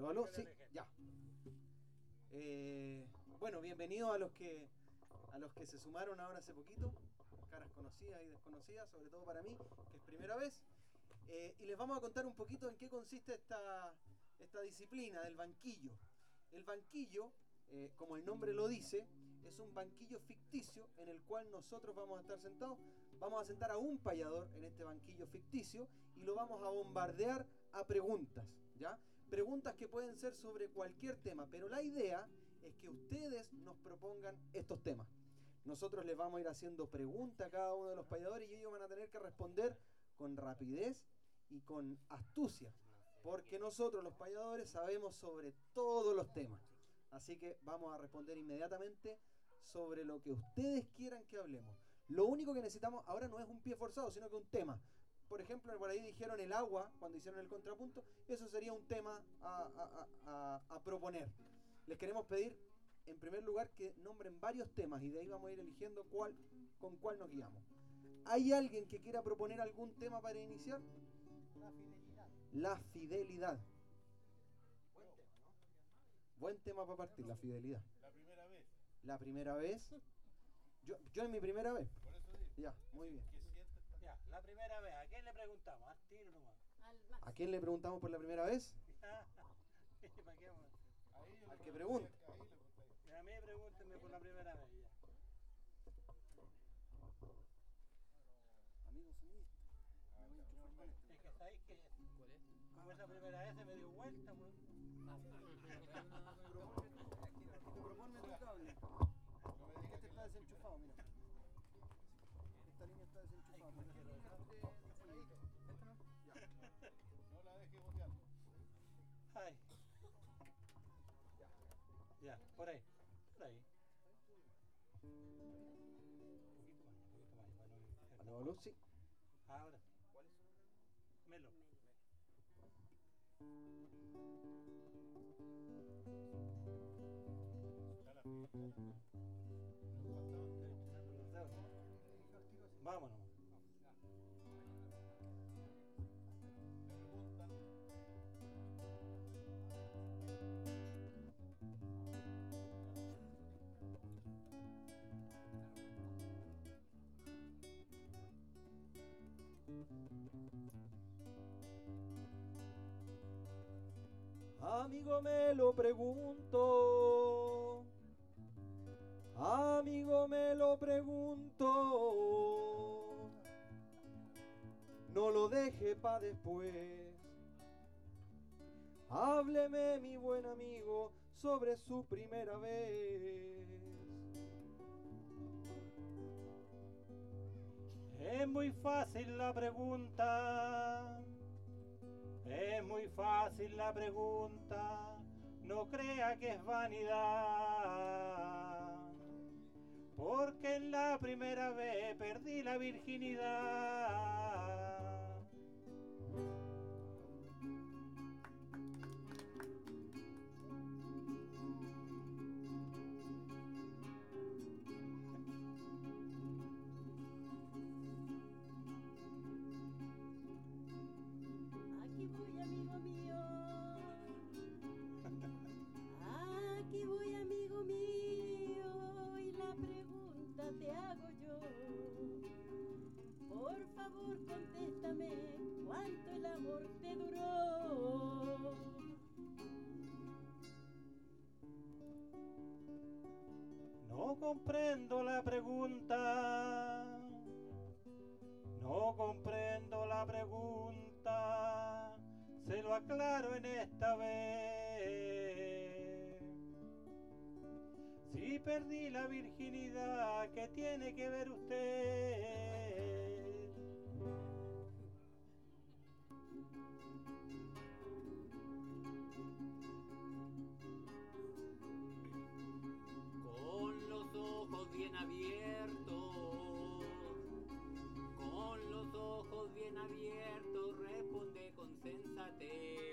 ¿Aló, aló? Sí, ya. Bueno, bienvenidos a los que se sumaron ahora hace poquito, caras conocidas y desconocidas, sobre todo para mí, que es primera vez. Y les vamos a contar un poquito en qué consiste esta disciplina del banquillo. El banquillo, como el nombre lo dice, es un banquillo ficticio en el cual nosotros vamos a estar sentados. Vamos a sentar a un payador en este banquillo ficticio y lo vamos a bombardear a preguntas, ¿ya? Preguntas que pueden ser sobre cualquier tema, pero la idea es que ustedes nos propongan estos temas. Nosotros les vamos a ir haciendo preguntas a cada uno de los payadores y ellos van a tener que responder con rapidez y con astucia, porque nosotros los payadores sabemos sobre todos los temas. Así que vamos a responder inmediatamente sobre lo que ustedes quieran que hablemos. Lo único que necesitamos ahora no es un pie forzado, sino que un tema. Por ejemplo, por ahí dijeron el agua, cuando hicieron el contrapunto, eso sería un tema a proponer. Les queremos pedir, en primer lugar, que nombren varios temas y de ahí vamos a ir eligiendo con cuál nos guiamos. ¿Hay alguien que quiera proponer algún tema para iniciar? La fidelidad. La fidelidad. Buen tema, ¿no? Buen tema para partir, la fidelidad. La primera vez. La primera vez. Yo en mi primera vez. Por eso digo. Ya, muy bien. ¿Qué sientes? Ya, la primera vez, ¿a quién le preguntamos? Al tiro nomás. ¿A quién le preguntamos por la primera vez? ¿Para qué vamos? Ahí yo Al le que pregunté, pregunte. ahí le pregunté. A mí pregúntenme por la primera vez ya. Amigos míos. Es que sabéis que como es la primera vez se me dio vuelta, pues. Proponme tu cable. No me digas Este que está la desenchufado, mira. Esta línea está desenchufada. no la dejes boteando. Ay. Ya, por ahí. Por ahí. Un poquito más. Bueno, ¿Aló, aló? Sí. ahora sí. ¿Cuál es su nombre? Melo. Está la fidelidad. Nos faltaban Echando los dedos. Vámonos. me preguntan. Amigo, me lo pregunto. Amigo, me lo pregunto. No lo deje pa' después. Hábleme, mi buen amigo, sobre su primera vez. Es muy fácil la pregunta. Es muy fácil la pregunta. No crea que es vanidad. Porque en la primera vez perdí la virginidad. Aquí voy, amigo mío. Aquí voy, amigo mío. Y la pregunta te hago yo. Por favor, contéstame cuánto el amor te duró. No comprendo la pregunta. No comprendo la pregunta. Se lo aclaro en esta vez. Si perdí la virginidad, ¿qué tiene que ver usted? Con los ojos bien abiertos, con los ojos bien abiertos, responde con sensatez.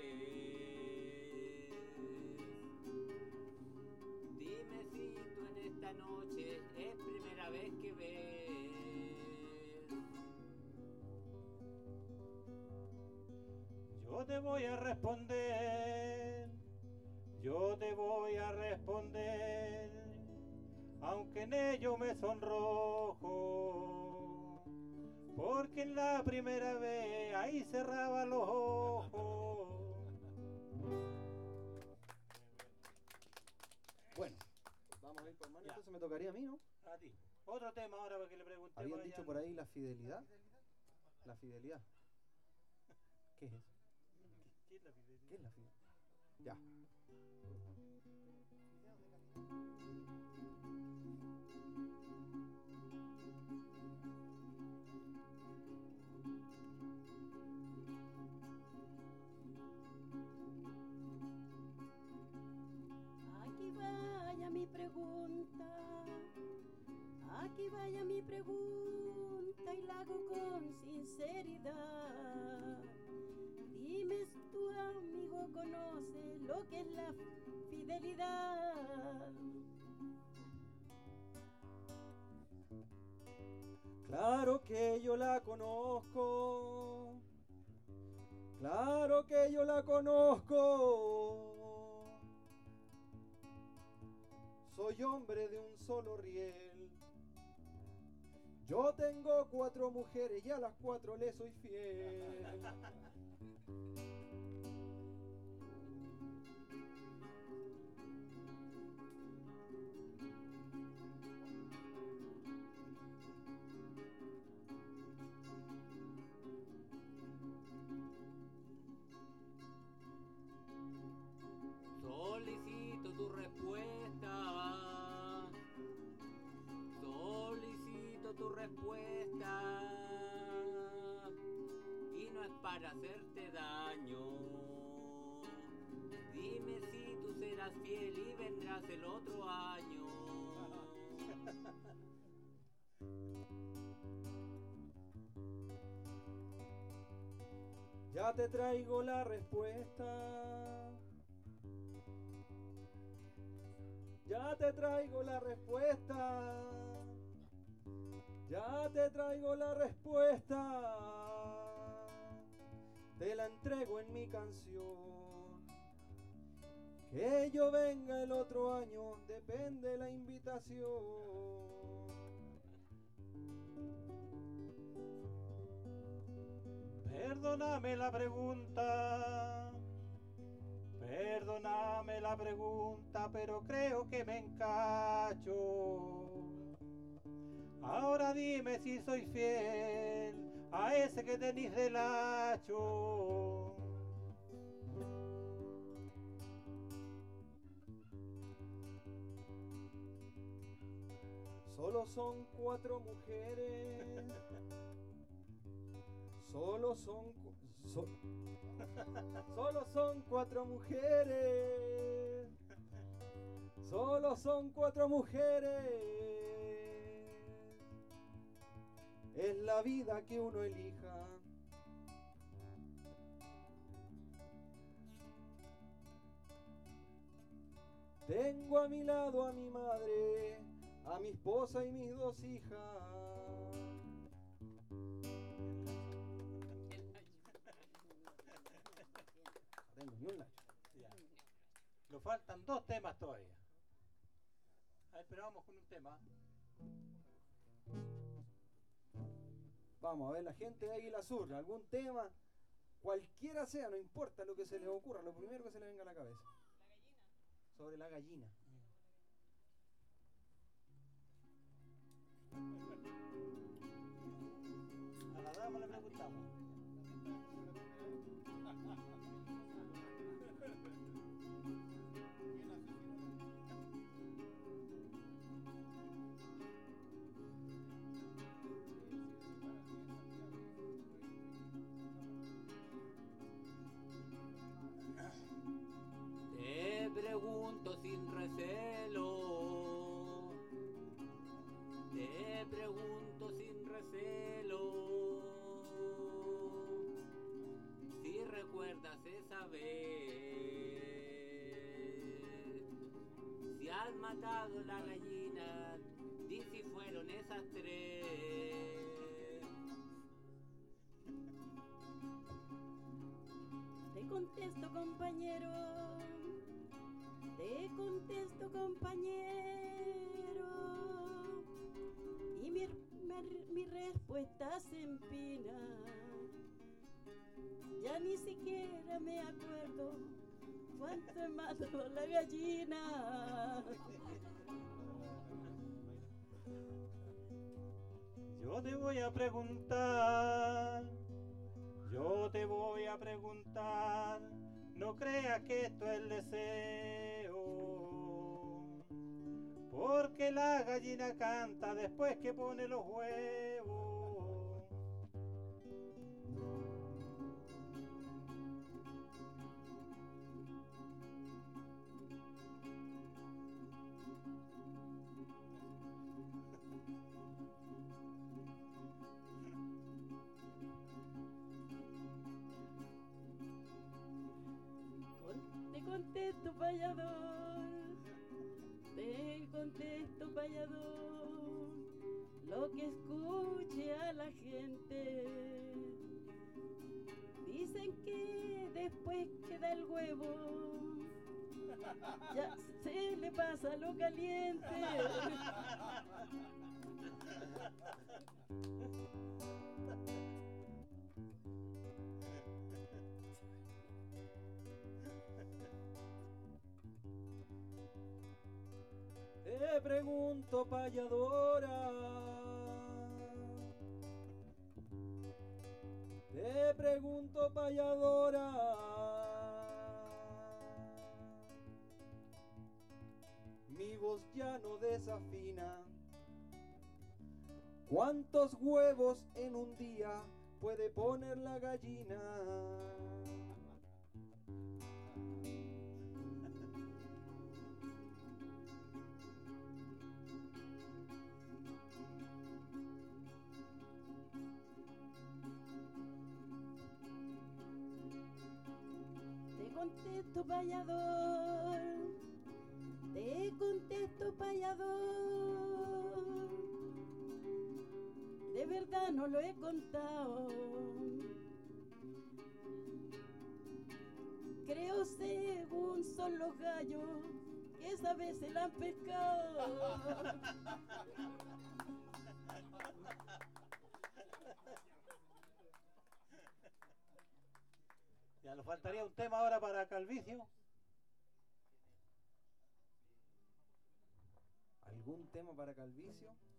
Dime si tú en esta noche es primera vez que ves. Yo te voy a responder yo te voy a responder, aunque en ello me sonrojo, porque en la primera vez ahí cerraba los ojos. Bueno, vamos a ir por mano, Ya. entonces me tocaría a mí, ¿no? A ti. Otro tema ahora para que le preguntemos. Habían allá dicho al- por ahí la fidelidad. La fidelidad. ¿Qué es eso? ¿Qué es la fidelidad? ¿Qué es la fidelidad? Ya. Aquí vaya mi pregunta, aquí vaya mi pregunta y la hago con sinceridad. Dime si tu amigo conoce lo que es la fidelidad. Claro que yo la conozco. Claro que yo la conozco. Soy hombre de un solo riel. Yo tengo 4 mujeres y a las 4 le soy fiel. Solicito tu respuesta. Solicito tu respuesta. Y no es para hacerte daño. Dime si tú serás fiel y vendrás el otro año. Ya te traigo la respuesta. Ya te traigo la respuesta. Ya te traigo la respuesta. Te la entrego en mi canción. Que yo venga el otro año, depende la invitación. Perdóname la pregunta, perdóname la pregunta, pero creo que me encacho. Ahora dime si soy fiel a ese que tenís del hacho. Solo son 4 mujeres. Solo son solo son 4 mujeres. Solo son 4 mujeres. Es la vida que uno elija. Tengo a mi lado a mi madre, a mi esposa y mis 2 hijas. Tengo ni un lacho. Ya. Nos faltan 2 temas todavía. A ver, pero vamos con un tema. Vamos a ver la gente de Águila Sur, algún tema, cualquiera sea, no importa lo que se les ocurra, lo primero que se les venga a la cabeza. Sobre la gallina. A la dama le preguntamos. Te pregunto sin recelo. Te pregunto sin recelo. Si recuerdas esa vez. Si has matado la gallina. Di si fueron esas 3. Te contesto, compañero, te ya se empina. Ya ni siquiera me acuerdo cuánto he matado la gallina. Yo te voy a preguntar, yo te voy a preguntar, no creas que esto es deseo, porque la gallina canta después que pone los huevos. Te contesto, payador, te contesto, payador, lo que escuche a la gente. Dicen que después que da el huevo, ya se le pasa lo caliente. Te pregunto, payadora, te pregunto, payadora, mi voz ya no desafina. ¿Cuántos huevos en un día puede poner la gallina? Te contesto, payador, te contesto, payador, de verdad no lo he contado. Creo según son los gallos que esa vez se la han pescado. Ya nos faltaría un tema ahora para Calvicio. ¿Algún tema para Calvicio?